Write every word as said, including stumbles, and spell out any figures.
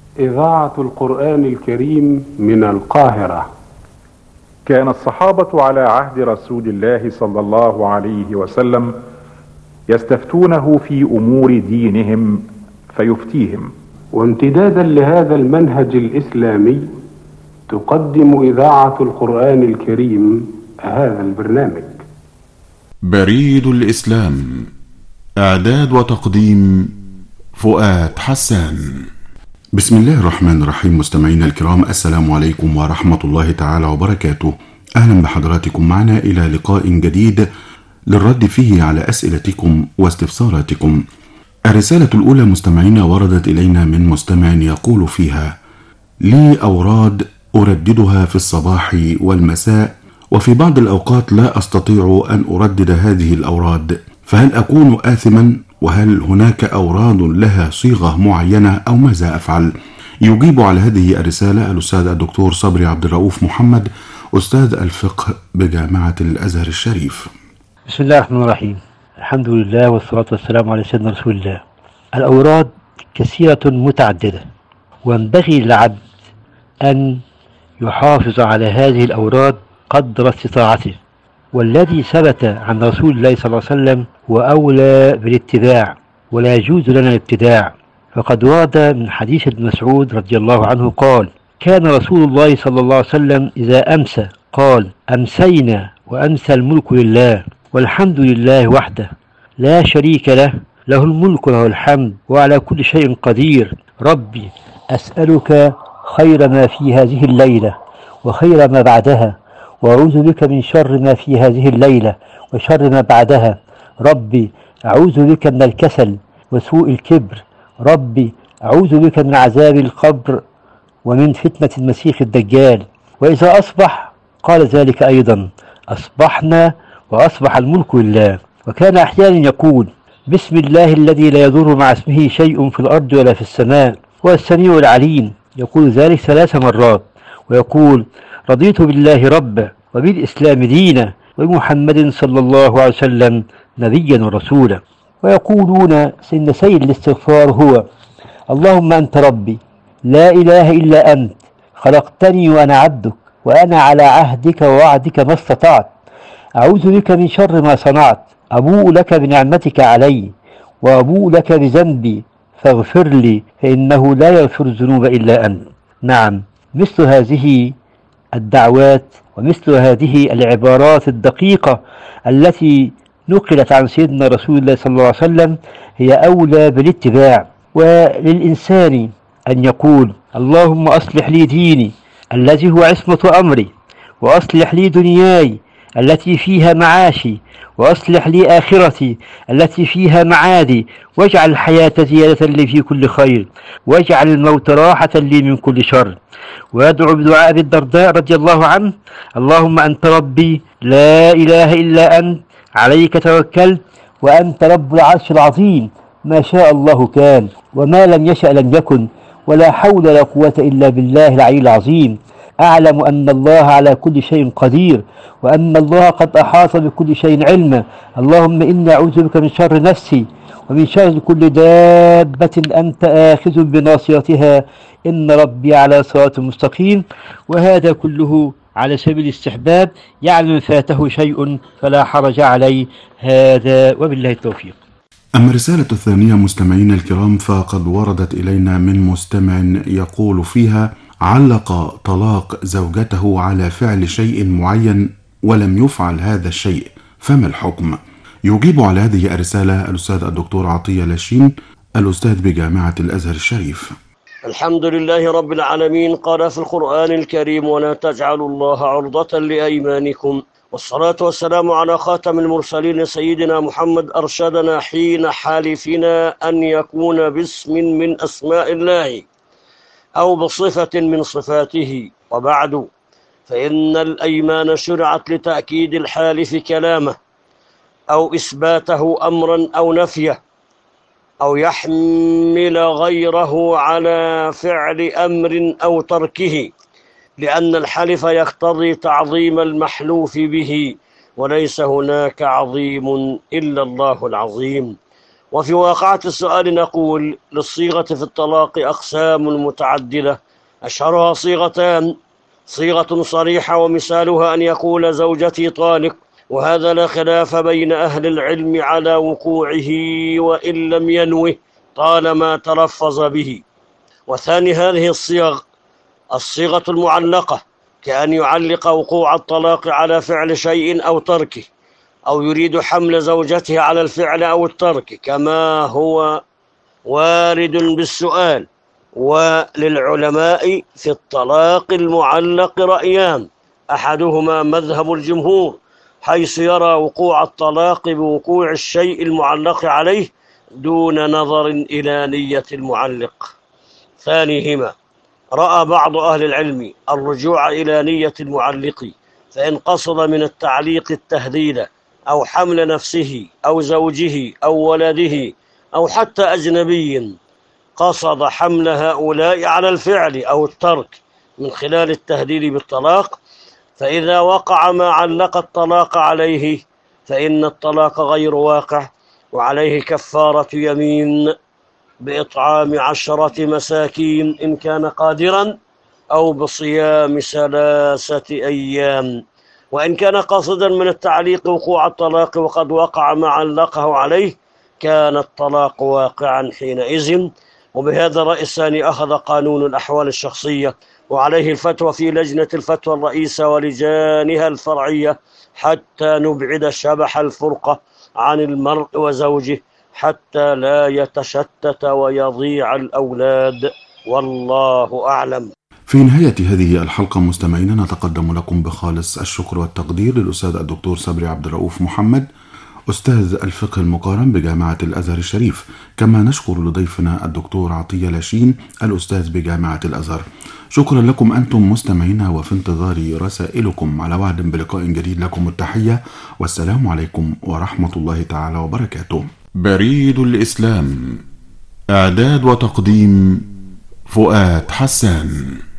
إذاعة القرآن الكريم من القاهرة. كان الصحابة على عهد رسول الله صلى الله عليه وسلم يستفتونه في أمور دينهم فيفتيهم. وامتدادا لهذا المنهج الإسلامي تقدم إذاعة القرآن الكريم هذا البرنامج. بريد الإسلام، إعداد وتقديم فؤاد حسان. بسم الله الرحمن الرحيم. مستمعينا الكرام، السلام عليكم ورحمة الله تعالى وبركاته. أهلا بحضراتكم معنا إلى لقاء جديد للرد فيه على أسئلتكم واستفساراتكم. الرسالة الأولى مستمعينا وردت إلينا من مستمع يقول فيها: لي أوراد أرددها في الصباح والمساء، وفي بعض الأوقات لا أستطيع أن أردد هذه الأوراد، فهل أكون آثما؟ وهل هناك أوراد لها صيغة معينة أو ماذا أفعل؟ يجيب على هذه الرسالة الأستاذ الدكتور صبري عبد الرؤوف محمد، أستاذ الفقه بجامعة الأزهر الشريف. بسم الله الرحمن الرحيم. الحمد لله والصلاة والسلام على سيدنا رسول الله. الأوراد كثيرة متعددة، وينبغي للعبد أن يحافظ على هذه الأوراد قدر استطاعته، والذي ثبت عن رسول الله صلى الله عليه وسلم هو أولى بالاتباع، ولا يجوز لنا الابتداع. فقد ورد من حديث ابن مسعود رضي الله عنه قال: كان رسول الله صلى الله عليه وسلم إذا أمسى قال: أمسينا وأمسى الملك لله والحمد لله وحده لا شريك له، له الملك وله الحمد وعلى كل شيء قدير. ربي أسألك خير ما في هذه الليلة وخير ما بعدها، وأعوذ بك من شر ما في هذه الليلة وشر ما بعدها. ربي أعوذ بك من الكسل وسوء الكبر. ربي أعوذ بك من عذاب القبر ومن فتنة المسيح الدجال. وإذا أصبح قال ذلك أيضا: أصبحنا وأصبح الملك لله. وكان أحيانا يقول: بسم الله الذي لا يضر مع اسمه شيء في الأرض ولا في السماء هو السميع العليم. يقول ذلك ثلاث مرات، ويقول: رضيت بالله ربا وبالإسلام دينا وبمحمد صلى الله عليه وسلم نبيا ورسولا. ويقولون إن سيد الاستغفار هو: اللهم أنت ربي لا إله إلا أنت، خلقتني وأنا عبدك، وأنا على عهدك ووعدك ما استطعت، أعوذ بك من شر ما صنعت، أبوء لك بنعمتك علي وأبوء لك بذنبي فاغفر لي فإنه لا يغفر الذنوب إلا أنت. نعم، مثل هذه الدعوات ومثل هذه العبارات الدقيقة التي نقلت عن سيدنا رسول الله صلى الله عليه وسلم هي أولى بالاتباع. وللإنسان أن يقول: اللهم أصلح لي ديني الذي هو عصمة أمري، وأصلح لي دنياي التي فيها معاشي، وأصلح لي آخرتي التي فيها معادي، واجعل الحياة زيادة لي في كل خير، واجعل الموت راحة لي من كل شر. ويدعو بدعاء أبي الدرداء رضي الله عنه: اللهم أنت ربي لا إله إلا أنت، عليك توكلت وأنت رب العرش العظيم، ما شاء الله كان وما لم يشأ لم يكن، ولا حول ولا قوة إلا بالله العلي العظيم. أعلم أن الله على كل شيء قدير، وأن الله قد أحاط بكل شيء علما. اللهم إني أعوذ بك من شر نفسي ومن شر كل دابة أنت آخذ بناصيتها، إن ربي على صراط مستقيم. وهذا كله على سبيل الاستحباب، يعني من فاته شيء فلا حرج عليه. هذا وبالله التوفيق. أما الرسالة الثانية مستمعين الكرام فقد وردت إلينا من مستمع يقول فيها: علق طلاق زوجته على فعل شيء معين ولم يفعل هذا الشيء، فما الحكم؟ يجيب على هذه الرسالة الأستاذ الدكتور عطية لاشين، الأستاذ بجامعة الأزهر الشريف. الحمد لله رب العالمين. قال في القرآن الكريم: ولا تجعلوا الله عرضة لأيمانكم. والصلاة والسلام على خاتم المرسلين سيدنا محمد، أرشدنا حين حالفنا أن يكون باسم من أسماء الله أو بصفة من صفاته. وبعد، فإن الأيمان شرعت لتأكيد الحالف كلامه أو إثباته أمرا أو نفيه، أو يحمل غيره على فعل أمر أو تركه، لأن الحلف يقتضي تعظيم المحلوف به، وليس هناك عظيم إلا الله العظيم. وفي واقعة السؤال نقول: للصيغة في الطلاق أقسام متعددة، أشهرها صيغتان: صيغة صريحة ومثالها أن يقول زوجتي طالق، وهذا لا خلاف بين أهل العلم على وقوعه وإن لم ينوه طالما تلفظ به. وثاني هذه الصيغ الصيغة المعلقة، كأن يعلق وقوع الطلاق على فعل شيء أو تركه، أو يريد حمل زوجته على الفعل أو الترك، كما هو وارد بالسؤال. وللعلماء في الطلاق المعلق رأيان: أحدهما مذهب الجمهور، حيث يرى وقوع الطلاق بوقوع الشيء المعلق عليه دون نظر إلى نية المعلق. ثانيهما رأى بعض أهل العلم الرجوع إلى نية المعلق، فإن قصد من التعليق التهديد أو حمل نفسه أو زوجه أو ولده أو حتى أجنبي، قصد حمل هؤلاء على الفعل أو الترك من خلال التهديد بالطلاق، فإذا وقع ما علق الطلاق عليه فإن الطلاق غير واقع، وعليه كفارة يمين بإطعام عشرة مساكين إن كان قادرا، أو بصيام ثلاثة أيام. وإن كان قاصدا من التعليق وقوع الطلاق وقد وقع ما علقه عليه كان الطلاق واقعا حينئذ. وبهذا الرأي الثاني أخذ قانون الأحوال الشخصية، وعليه الفتوى في لجنة الفتوى الرئيسة ولجانها الفرعية، حتى نبعد شبح الفرقة عن المرء وزوجه، حتى لا يتشتت ويضيع الأولاد، والله أعلم. في نهاية هذه الحلقة مستمعينا نتقدم لكم بخالص الشكر والتقدير للأستاذ الدكتور صبري عبد الرؤوف محمد، أستاذ الفقه المقارن بجامعة الأزهر الشريف، كما نشكر لضيفنا الدكتور عطية لاشين الأستاذ بجامعة الأزهر. شكرا لكم أنتم مستمعينا، وفي انتظار رسائلكم على وعد بلقاء جديد. لكم التحية والسلام عليكم ورحمة الله تعالى وبركاته. بريد الإسلام، إعداد وتقديم فؤاد حسان.